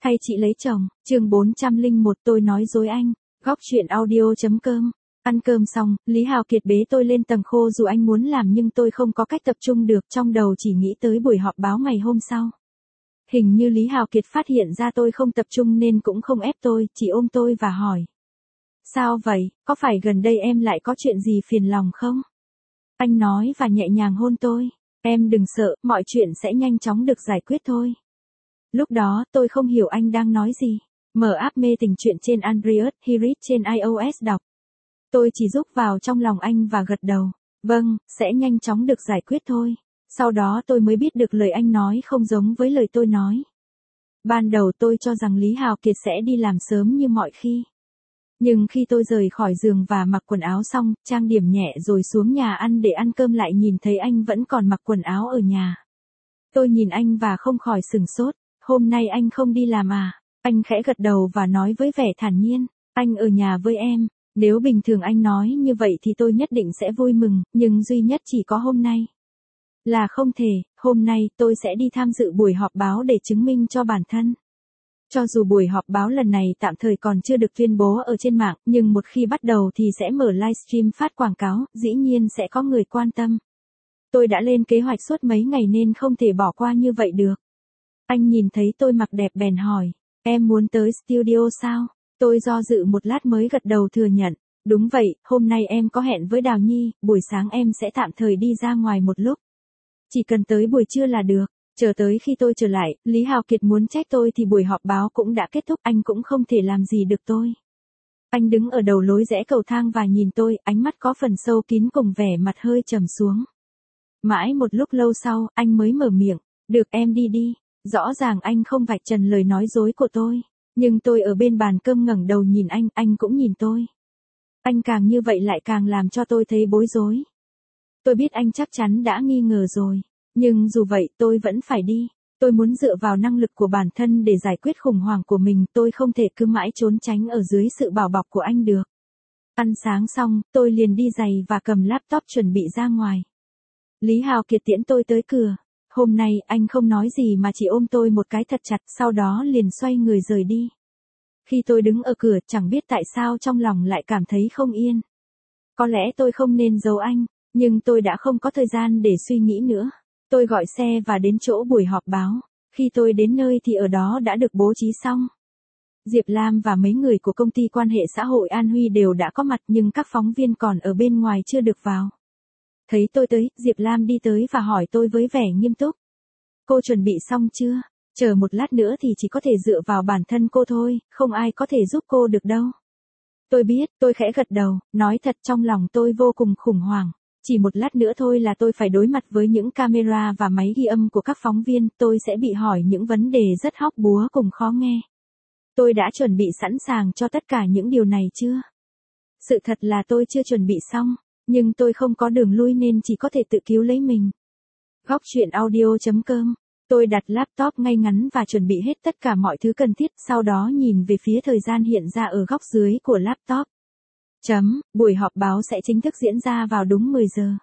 Thay chị lấy chồng, chương 401 tôi nói dối anh, góc chuyện audio.com. Ăn cơm xong, Lý Hào Kiệt bế tôi lên tầng khô dù anh muốn làm nhưng tôi không có cách tập trung được, trong đầu chỉ nghĩ tới buổi họp báo ngày hôm sau. Hình như Lý Hào Kiệt phát hiện ra tôi không tập trung nên cũng không ép tôi, chỉ ôm tôi và hỏi. Sao vậy, có phải gần đây em lại có chuyện gì phiền lòng không? Anh nói và nhẹ nhàng hôn tôi. Em đừng sợ, mọi chuyện sẽ nhanh chóng được giải quyết thôi. Lúc đó, tôi không hiểu anh đang nói gì. Mở app mê tình chuyện trên Android, Hirit trên iOS đọc. Tôi chỉ rúc vào trong lòng anh và gật đầu. Vâng, sẽ nhanh chóng được giải quyết thôi. Sau đó tôi mới biết được lời anh nói không giống với lời tôi nói. Ban đầu tôi cho rằng Lý Hào Kiệt sẽ đi làm sớm như mọi khi. Nhưng khi tôi rời khỏi giường và mặc quần áo xong, trang điểm nhẹ rồi xuống nhà ăn để ăn cơm lại nhìn thấy anh vẫn còn mặc quần áo ở nhà. Tôi nhìn anh và không khỏi sửng sốt. Hôm nay anh không đi làm à? Anh khẽ gật đầu và nói với vẻ thản nhiên. Anh ở nhà với em. Nếu bình thường anh nói như vậy thì tôi nhất định sẽ vui mừng, nhưng duy nhất chỉ có hôm nay. Là không thể, hôm nay tôi sẽ đi tham dự buổi họp báo để chứng minh cho bản thân. Cho dù buổi họp báo lần này tạm thời còn chưa được tuyên bố ở trên mạng, nhưng một khi bắt đầu thì sẽ mở livestream phát quảng cáo, dĩ nhiên sẽ có người quan tâm. Tôi đã lên kế hoạch suốt mấy ngày nên không thể bỏ qua như vậy được. Anh nhìn thấy tôi mặc đẹp bèn hỏi, em muốn tới studio sao? Tôi do dự một lát mới gật đầu thừa nhận. Đúng vậy, hôm nay em có hẹn với Đào Nhi, buổi sáng em sẽ tạm thời đi ra ngoài một lúc. Chỉ cần tới buổi trưa là được. Chờ tới khi tôi trở lại, Lý Hào Kiệt muốn trách tôi thì buổi họp báo cũng đã kết thúc, anh cũng không thể làm gì được tôi. Anh đứng ở đầu lối rẽ cầu thang và nhìn tôi, ánh mắt có phần sâu kín cùng vẻ mặt hơi trầm xuống. Mãi một lúc lâu sau, anh mới mở miệng, được em đi đi. Rõ ràng anh không vạch trần lời nói dối của tôi. Nhưng tôi ở bên bàn cơm ngẩng đầu nhìn anh cũng nhìn tôi. Anh càng như vậy lại càng làm cho tôi thấy bối rối. Tôi biết anh chắc chắn đã nghi ngờ rồi. Nhưng dù vậy tôi vẫn phải đi. Tôi muốn dựa vào năng lực của bản thân để giải quyết khủng hoảng của mình. Tôi không thể cứ mãi trốn tránh ở dưới sự bảo bọc của anh được. Ăn sáng xong, tôi liền đi giày và cầm laptop chuẩn bị ra ngoài. Lý Hào Kiệt tiễn tôi tới cửa. Hôm nay anh không nói gì mà chỉ ôm tôi một cái thật chặt, sau đó liền xoay người rời đi. Khi tôi đứng ở cửa chẳng biết tại sao trong lòng lại cảm thấy không yên. Có lẽ tôi không nên giấu anh, nhưng tôi đã không có thời gian để suy nghĩ nữa. Tôi gọi xe và đến chỗ buổi họp báo. Khi tôi đến nơi thì ở đó đã được bố trí xong. Diệp Lam và mấy người của công ty quan hệ xã hội An Huy đều đã có mặt nhưng các phóng viên còn ở bên ngoài chưa được vào. Thấy tôi tới, Diệp Lam đi tới và hỏi tôi với vẻ nghiêm túc. Cô chuẩn bị xong chưa? Chờ một lát nữa thì chỉ có thể dựa vào bản thân cô thôi, không ai có thể giúp cô được đâu. Tôi biết, tôi khẽ gật đầu, nói thật trong lòng tôi vô cùng khủng hoảng. Chỉ một lát nữa thôi là tôi phải đối mặt với những camera và máy ghi âm của các phóng viên, tôi sẽ bị hỏi những vấn đề rất hóc búa cùng khó nghe. Tôi đã chuẩn bị sẵn sàng cho tất cả những điều này chưa? Sự thật là tôi chưa chuẩn bị xong, nhưng tôi không có đường lui nên chỉ có thể tự cứu lấy mình. Góc chuyện audio.com. Tôi đặt laptop ngay ngắn và chuẩn bị hết tất cả mọi thứ cần thiết, sau đó nhìn về phía thời gian hiện ra ở góc dưới của laptop. Buổi họp báo sẽ chính thức diễn ra vào đúng 10 giờ.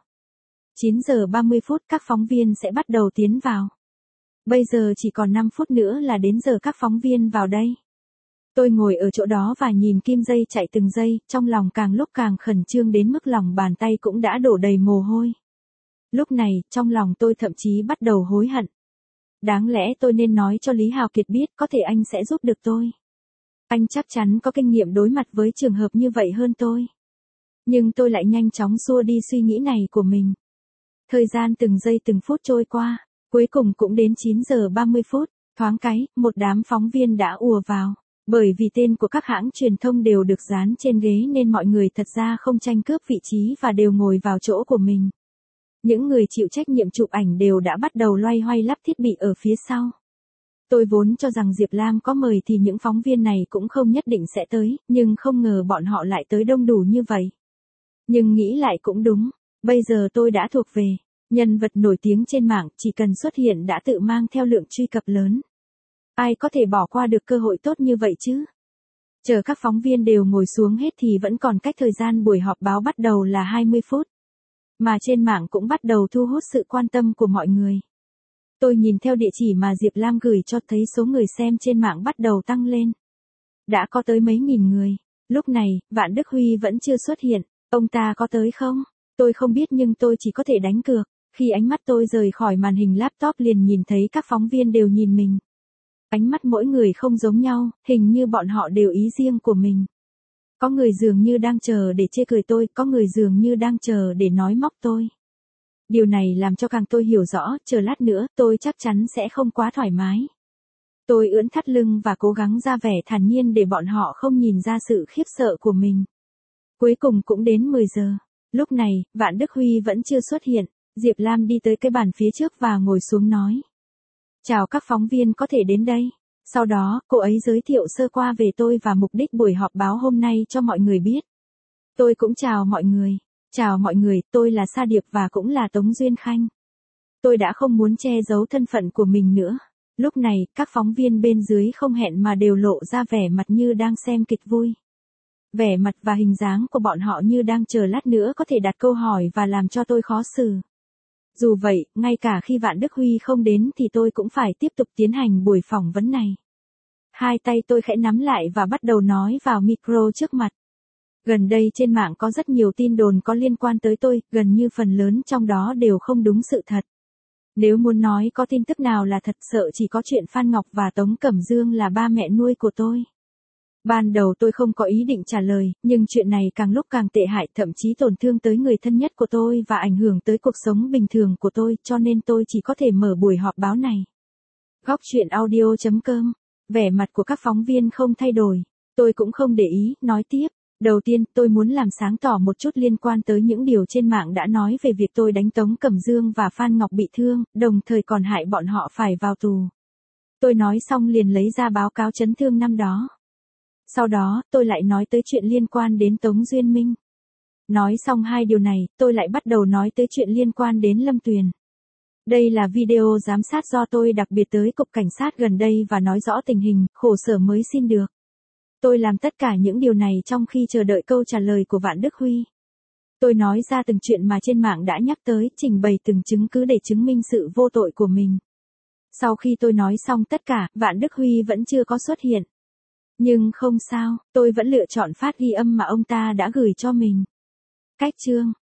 9 giờ 30 phút các phóng viên sẽ bắt đầu tiến vào. Bây giờ chỉ còn 5 phút nữa là đến giờ các phóng viên vào đây. Tôi ngồi ở chỗ đó và nhìn kim dây chạy từng giây, trong lòng càng lúc càng khẩn trương đến mức lòng bàn tay cũng đã đổ đầy mồ hôi. Lúc này, trong lòng tôi thậm chí bắt đầu hối hận. Đáng lẽ tôi nên nói cho Lý Hào Kiệt biết, có thể anh sẽ giúp được tôi. Anh chắc chắn có kinh nghiệm đối mặt với trường hợp như vậy hơn tôi. Nhưng tôi lại nhanh chóng xua đi suy nghĩ này của mình. Thời gian từng giây từng phút trôi qua, cuối cùng cũng đến 9 giờ 30 phút, thoáng cái, một đám phóng viên đã ùa vào. Bởi vì tên của các hãng truyền thông đều được dán trên ghế nên mọi người thật ra không tranh cướp vị trí và đều ngồi vào chỗ của mình. Những người chịu trách nhiệm chụp ảnh đều đã bắt đầu loay hoay lắp thiết bị ở phía sau. Tôi vốn cho rằng Diệp Lam có mời thì những phóng viên này cũng không nhất định sẽ tới, nhưng không ngờ bọn họ lại tới đông đủ như vậy. Nhưng nghĩ lại cũng đúng, bây giờ tôi đã thuộc về nhân vật nổi tiếng trên mạng, chỉ cần xuất hiện đã tự mang theo lượng truy cập lớn. Ai có thể bỏ qua được cơ hội tốt như vậy chứ? Chờ các phóng viên đều ngồi xuống hết thì vẫn còn cách thời gian buổi họp báo bắt đầu là 20 phút. Mà trên mạng cũng bắt đầu thu hút sự quan tâm của mọi người. Tôi nhìn theo địa chỉ mà Diệp Lam gửi cho thấy số người xem trên mạng bắt đầu tăng lên. Đã có tới mấy nghìn người. Lúc này, Vạn Đức Huy vẫn chưa xuất hiện. Ông ta có tới không? Tôi không biết nhưng tôi chỉ có thể đánh cược. Khi ánh mắt tôi rời khỏi màn hình laptop liền nhìn thấy các phóng viên đều nhìn mình. Ánh mắt mỗi người không giống nhau, hình như bọn họ đều ý riêng của mình. Có người dường như đang chờ để chê cười tôi, có người dường như đang chờ để nói móc tôi. Điều này làm cho càng tôi hiểu rõ, chờ lát nữa tôi chắc chắn sẽ không quá thoải mái. Tôi ưỡn thắt lưng và cố gắng ra vẻ thản nhiên để bọn họ không nhìn ra sự khiếp sợ của mình. Cuối cùng cũng đến 10 giờ. Lúc này, Vạn Đức Huy vẫn chưa xuất hiện. Diệp Lam đi tới cái bàn phía trước và ngồi xuống nói. Chào các phóng viên có thể đến đây. Sau đó, cô ấy giới thiệu sơ qua về tôi và mục đích buổi họp báo hôm nay cho mọi người biết. Tôi cũng chào mọi người. Chào mọi người, tôi là Sa Điệp và cũng là Tống Duyên Khanh. Tôi đã không muốn che giấu thân phận của mình nữa. Lúc này, các phóng viên bên dưới không hẹn mà đều lộ ra vẻ mặt như đang xem kịch vui. Vẻ mặt và hình dáng của bọn họ như đang chờ lát nữa có thể đặt câu hỏi và làm cho tôi khó xử. Dù vậy, ngay cả khi Vạn Đức Huy không đến thì tôi cũng phải tiếp tục tiến hành buổi phỏng vấn này. Hai tay tôi khẽ nắm lại và bắt đầu nói vào micro trước mặt. Gần đây trên mạng có rất nhiều tin đồn có liên quan tới tôi, gần như phần lớn trong đó đều không đúng sự thật. Nếu muốn nói có tin tức nào là thật sợ chỉ có chuyện Phan Ngọc và Tống Cẩm Dương là ba mẹ nuôi của tôi. Ban đầu tôi không có ý định trả lời, nhưng chuyện này càng lúc càng tệ hại, thậm chí tổn thương tới người thân nhất của tôi và ảnh hưởng tới cuộc sống bình thường của tôi, cho nên tôi chỉ có thể mở buổi họp báo này. Góc truyện audio.com. Vẻ mặt của các phóng viên không thay đổi. Tôi cũng không để ý, nói tiếp. Đầu tiên, tôi muốn làm sáng tỏ một chút liên quan tới những điều trên mạng đã nói về việc tôi đánh Tống Cẩm Dương và Phan Ngọc bị thương, đồng thời còn hại bọn họ phải vào tù. Tôi nói xong liền lấy ra báo cáo chấn thương năm đó. Sau đó, tôi lại nói tới chuyện liên quan đến Tống Duyên Minh. Nói xong hai điều này, tôi lại bắt đầu nói tới chuyện liên quan đến Lâm Tuyền. Đây là video giám sát do tôi đặc biệt tới cục cảnh sát gần đây và nói rõ tình hình, khổ sở mới xin được. Tôi làm tất cả những điều này trong khi chờ đợi câu trả lời của Vạn Đức Huy. Tôi nói ra từng chuyện mà trên mạng đã nhắc tới, trình bày từng chứng cứ để chứng minh sự vô tội của mình. Sau khi tôi nói xong tất cả, Vạn Đức Huy vẫn chưa có xuất hiện. Nhưng không sao, tôi vẫn lựa chọn phát ghi âm mà ông ta đã gửi cho mình. Cách chương